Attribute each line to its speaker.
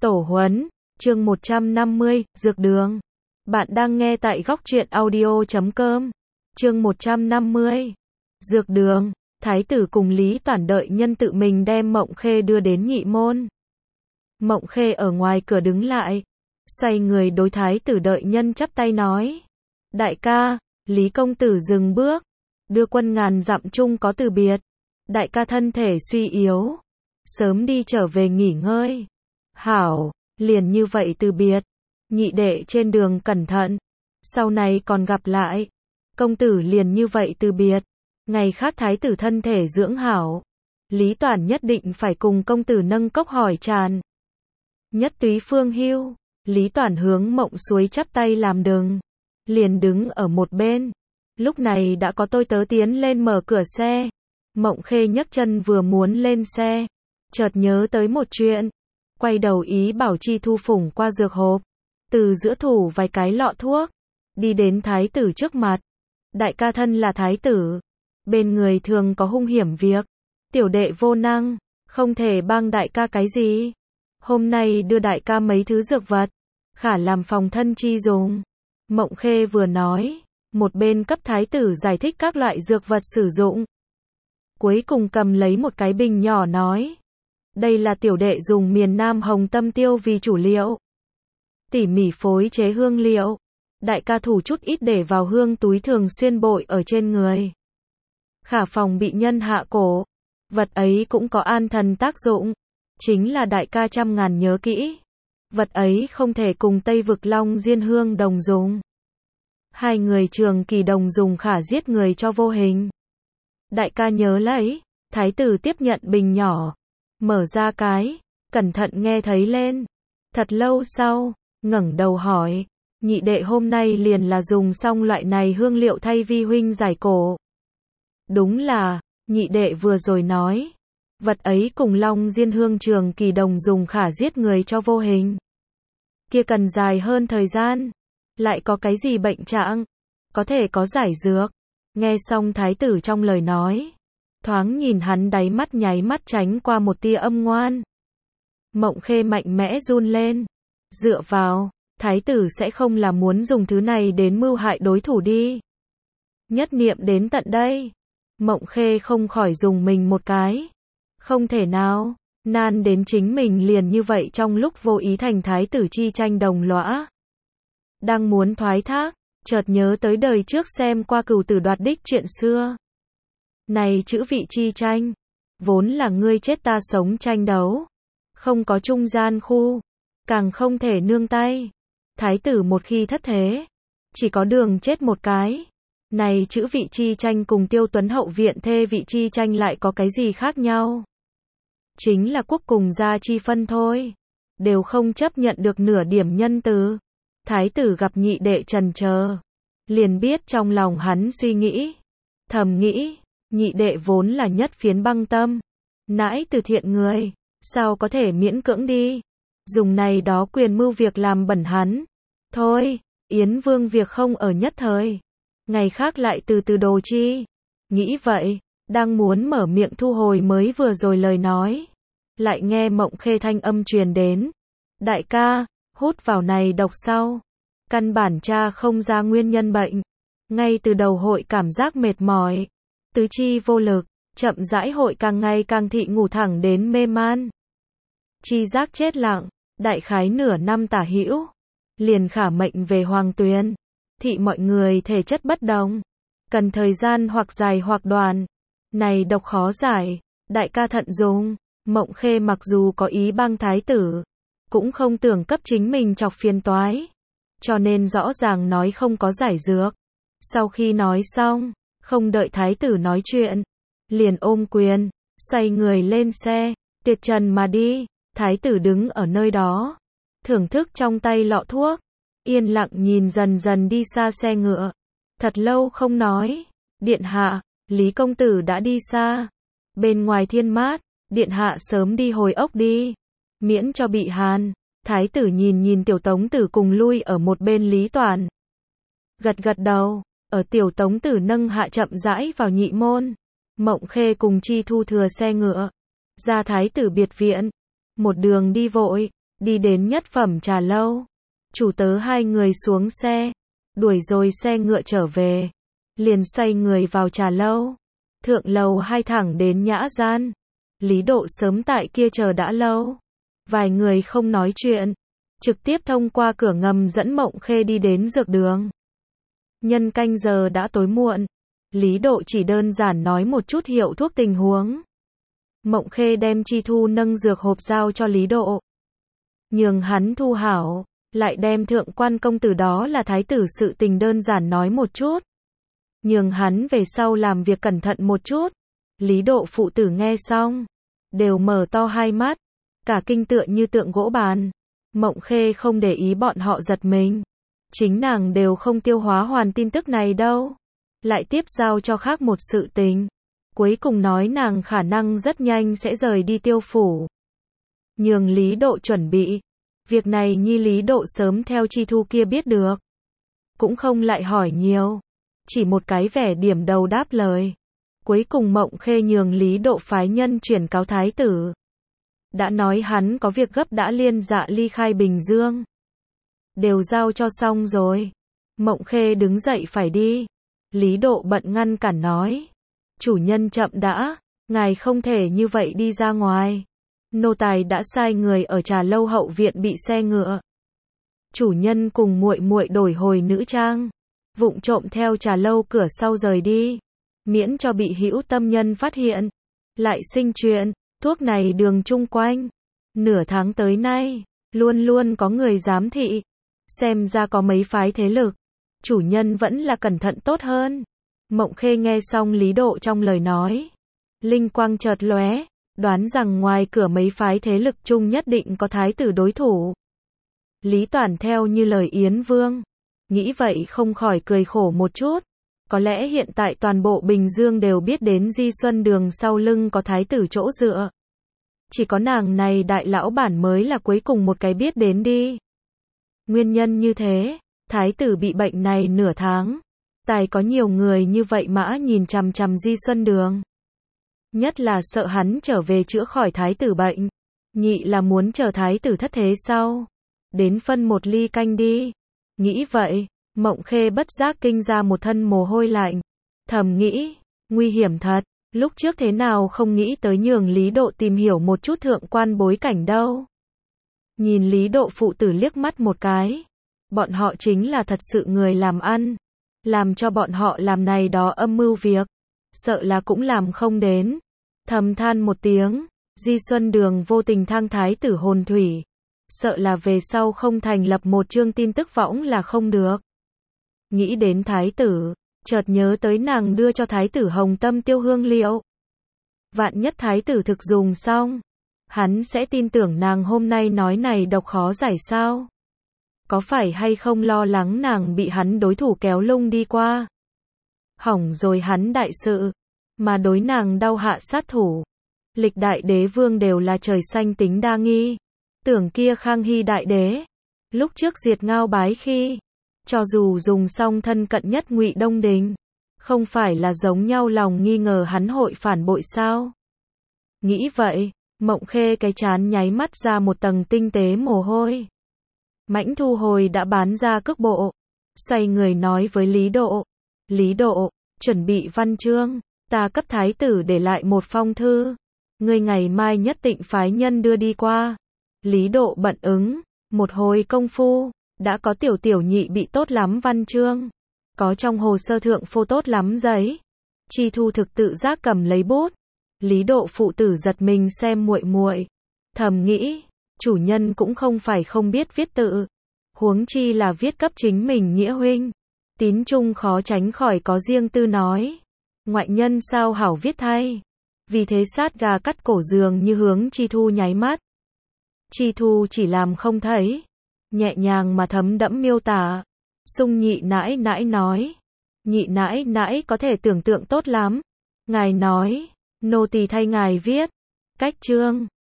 Speaker 1: Tổ huấn, chương 150, Dược đường. Bạn đang nghe tại góc truyện audio.com. Chương 150. Dược đường. Thái tử cùng Lý Toản đợi nhân tự mình đem Mộng Khê đưa đến Nhị Môn. Mộng Khê ở ngoài cửa đứng lại, xoay người đối thái tử đợi nhân chắp tay nói: Đại ca, Lý công tử dừng bước, đưa quân ngàn dặm chung có từ biệt. Đại ca thân thể suy yếu, sớm đi trở về nghỉ ngơi. Hảo, liền như vậy từ biệt. Nhị đệ trên đường cẩn thận, sau này còn gặp lại. Công tử liền như vậy từ biệt. Ngày khác thái tử thân thể dưỡng hảo, Lý Toản nhất định phải cùng công tử nâng cốc hỏi tràn. Nhất túy phương hưu, Lý Toản hướng Mộng Suối chắp tay làm đừng, liền đứng ở một bên. Lúc này đã có tôi tớ tiến lên mở cửa xe. Mộng Khê nhấc chân vừa muốn lên xe, chợt nhớ tới một chuyện, quay đầu ý bảo Chi Thu phủng qua dược hộp, từ giữa thủ vài cái lọ thuốc, đi đến thái tử trước mặt. Đại ca thân là thái tử, bên người thường có hung hiểm việc, tiểu đệ vô năng, không thể帮đại ca cái gì. Hôm nay đưa đại ca mấy thứ dược vật, khả làm phòng thân chi dùng. Mộng Khê vừa nói, một bên cấp thái tử giải thích các loại dược vật sử dụng. Cuối cùng cầm lấy một cái bình nhỏ nói: Đây là tiểu đệ dùng miền Nam hồng tâm tiêu vì chủ liệu, tỉ mỉ phối chế hương liệu. Đại ca thủ chút ít để vào hương túi thường xuyên bội ở trên người, khả phòng bị nhân hạ cổ. Vật ấy cũng có an thần tác dụng, chính là đại ca trăm ngàn nhớ kỹ, vật ấy không thể cùng Tây vực Long Diên hương đồng dùng. Hai người trường kỳ đồng dùng khả giết người cho vô hình. Đại ca nhớ lấy. Thái tử tiếp nhận bình nhỏ, mở ra cái, cẩn thận nghe thấy lên. Thật lâu sau, ngẩng đầu hỏi: Nhị đệ hôm nay liền là dùng xong loại này hương liệu thay vi huynh giải cổ? Đúng là, nhị đệ vừa rồi nói, vật ấy cùng Long Diên hương trường kỳ đồng dùng khả giết người cho vô hình. Kia cần dài hơn thời gian, lại có cái gì bệnh trạng, có thể có giải dược. Nghe xong thái tử trong lời nói, thoáng nhìn hắn đáy mắt nháy mắt tránh qua một tia âm ngoan. Mộng Khê mạnh mẽ run lên. Dựa vào, thái tử sẽ không là muốn dùng thứ này đến mưu hại đối thủ đi. Nhất niệm đến tận đây, Mộng Khê không khỏi dùng mình một cái. Không thể nào, nan đến chính mình liền như vậy trong lúc vô ý thành thái tử chi tranh đồng lõa. Đang muốn thoái thác, chợt nhớ tới đời trước xem qua Cửu Tử đoạt đích chuyện xưa. Này chữ vị chi tranh, vốn là ngươi chết ta sống tranh đấu, không có trung gian khu, càng không thể nương tay. Thái tử một khi thất thế, chỉ có đường chết một cái. Này chữ vị chi tranh cùng Tiêu Tuấn hậu viện thê vị chi tranh lại có cái gì khác nhau? Chính là quốc cùng gia chi phân thôi, đều không chấp nhận được nửa điểm nhân từ. Thái tử gặp nhị đệ trần chờ, liền biết trong lòng hắn suy nghĩ, thầm nghĩ, nhị đệ vốn là nhất phiến băng tâm, nãi từ thiện người, sao có thể miễn cưỡng đi, dùng này đó quyền mưu việc làm bẩn hắn. Thôi, Yến Vương việc không ở nhất thời, ngày khác lại từ từ đồ chi. Nghĩ vậy, đang muốn mở miệng thu hồi mới vừa rồi lời nói, lại nghe Mộng Khê thanh âm truyền đến: Đại ca, hút vào này độc sau, căn bản tra không ra nguyên nhân bệnh, ngay từ đầu hội cảm giác mệt mỏi, tứ chi vô lực, chậm rãi hội càng ngày càng thị ngủ thẳng đến mê man, chi giác chết lặng. Đại khái nửa năm tả hữu, liền khả mệnh về Hoàng Tuyền. Thị mọi người thể chất bất đồng, cần thời gian hoặc dài hoặc đoạn. Này độc khó giải, đại ca thận dùng. Mộng Khê mặc dù có ý bang thái tử, cũng không tưởng cấp chính mình chọc phiền toái, cho nên rõ ràng nói không có giải dược. Sau khi nói xong, không đợi thái tử nói chuyện, liền ôm quyền, xoay người lên xe, tiệt trần mà đi. Thái tử đứng ở nơi đó, thưởng thức trong tay lọ thuốc, yên lặng nhìn dần dần đi xa xe ngựa. Thật lâu không nói. Điện hạ, Lý công tử đã đi xa. Bên ngoài thiên mát, điện hạ sớm đi hồi ốc đi, miễn cho bị hàn. Thái tử nhìn nhìn tiểu tống tử cùng lui ở một bên Lý Toản, gật gật đầu. Ở tiểu tống tử nâng hạ chậm rãi vào Nhị Môn. Mộng Khê cùng Chi Thu thừa xe ngựa ra thái tử biệt viện, một đường đi vội, đi đến nhất phẩm trà lâu. Chủ tớ hai người xuống xe, đuổi rồi xe ngựa trở về, liền xoay người vào trà lâu. Thượng lầu hai thẳng đến nhã gian. Lý Độ sớm tại kia chờ đã lâu. Vài người không nói chuyện, trực tiếp thông qua cửa ngầm dẫn Mộng Khê đi đến dược đường. Nhân canh giờ đã tối muộn, Lý Độ chỉ đơn giản nói một chút hiệu thuốc tình huống. Mộng Khê đem Chi Thu nâng dược hộp giao cho Lý Độ, nhường hắn thu hảo, lại đem thượng quan công tử đó là thái tử sự tình đơn giản nói một chút, nhường hắn về sau làm việc cẩn thận một chút. Lý Độ phụ tử nghe xong, đều mở to hai mắt, cả kinh tựa như tượng gỗ bàn. Mộng Khê không để ý bọn họ giật mình, chính nàng đều không tiêu hóa hoàn tin tức này đâu, lại tiếp giao cho khác một sự tình. Cuối cùng nói nàng khả năng rất nhanh sẽ rời đi Tiêu phủ, nhường Lý Độ chuẩn bị. Việc này nhi Lý Độ sớm theo Chi Thu kia biết được, cũng không lại hỏi nhiều, chỉ một cái vẻ điểm đầu đáp lời. Cuối cùng Mộng Khê nhường Lý Độ phái nhân chuyển cáo thái tử, đã nói hắn có việc gấp đã liên dạ ly khai Bình Dương, đều giao cho xong rồi. Mộng Khê đứng dậy phải đi, Lý Độ bận ngăn cản nói, chủ nhân chậm đã, ngài không thể như vậy đi ra ngoài. Nô tài đã sai người ở trà lâu hậu viện bị xe ngựa chủ nhân cùng muội muội đổi hồi nữ trang, vụng trộm theo trà lâu cửa sau rời đi, miễn cho bị hữu tâm nhân phát hiện, lại sinh chuyện. Thuốc này đường chung quanh, nửa tháng tới nay, luôn luôn có người giám thị, xem ra có mấy phái thế lực, chủ nhân vẫn là cẩn thận tốt hơn. Mộng Khê nghe xong Lý Độ trong lời nói, linh quang chợt lóe, đoán rằng ngoài cửa mấy phái thế lực chung nhất định có thái tử đối thủ. Lý Toản theo như lời Yến Vương, nghĩ vậy không khỏi cười khổ một chút. Có lẽ hiện tại toàn bộ Bình Dương đều biết đến Di Xuân Đường sau lưng có thái tử chỗ dựa. Chỉ có nàng này đại lão bản mới là cuối cùng một cái biết đến đi. Nguyên nhân như thế, thái tử bị bệnh này nửa tháng, tài có nhiều người như vậy mã nhìn chằm chằm Di Xuân Đường. Nhất là sợ hắn trở về chữa khỏi thái tử bệnh, nhị là muốn chờ thái tử thất thế sau, đến phân một ly canh đi. Nghĩ vậy, Mộng Khê bất giác kinh ra một thân mồ hôi lạnh, thầm nghĩ, nguy hiểm thật, lúc trước thế nào không nghĩ tới nhường Lý Độ tìm hiểu một chút thượng quan bối cảnh đâu. Nhìn Lý Độ phụ tử liếc mắt một cái, bọn họ chính là thật sự người làm ăn, làm cho bọn họ làm này đó âm mưu việc, sợ là cũng làm không đến. Thầm than một tiếng, Di Xuân Đường vô tình thang thái tử hồn thủy, sợ là về sau không thành lập một chương tin tức võng là không được. Nghĩ đến thái tử, chợt nhớ tới nàng đưa cho thái tử hồng tâm tiêu hương liệu. Vạn nhất thái tử thực dùng xong, hắn sẽ tin tưởng nàng hôm nay nói này độc khó giải sao? Có phải hay không lo lắng nàng bị hắn đối thủ kéo lung đi qua? Hỏng rồi hắn đại sự, mà đối nàng đau hạ sát thủ. Lịch đại đế vương đều là trời xanh tính đa nghi. Tưởng kia Khang Hy đại đế, lúc trước diệt Ngao Bái khi, cho dù dùng xong thân cận nhất Ngụy Đông Đình, không phải là giống nhau lòng nghi ngờ hắn hội phản bội sao? Nghĩ vậy, Mộng Khê cái trán nháy mắt ra một tầng tinh tế mồ hôi. Mãnh thu hồi đã bán ra cước bộ, xoay người nói với Lý Độ, Lý Độ, chuẩn bị văn chương, ta cấp thái tử để lại một phong thư, ngươi ngày mai nhất định phái nhân đưa đi qua. Lý Độ bận ứng, một hồi công phu, đã có tiểu tiểu nhị bị tốt lắm văn chương, có trong hồ sơ thượng phô tốt lắm giấy. Chi Thu thực tự giác cầm lấy bút, Lý Độ phụ tử giật mình xem muội muội, thầm nghĩ, chủ nhân cũng không phải không biết viết tự, huống chi là viết cấp chính mình nghĩa huynh, tín chung khó tránh khỏi có riêng tư nói, ngoại nhân sao hảo viết thay. Vì thế sát gà cắt cổ dường như hướng Chi Thu nháy mắt. Chi Thu chỉ làm không thấy, nhẹ nhàng mà thấm đẫm miêu tả. Sung nhị nãi nãi nói, nhị nãi nãi có thể tưởng tượng tốt lắm. Ngài nói, nô tỳ thay ngài viết. Cách chương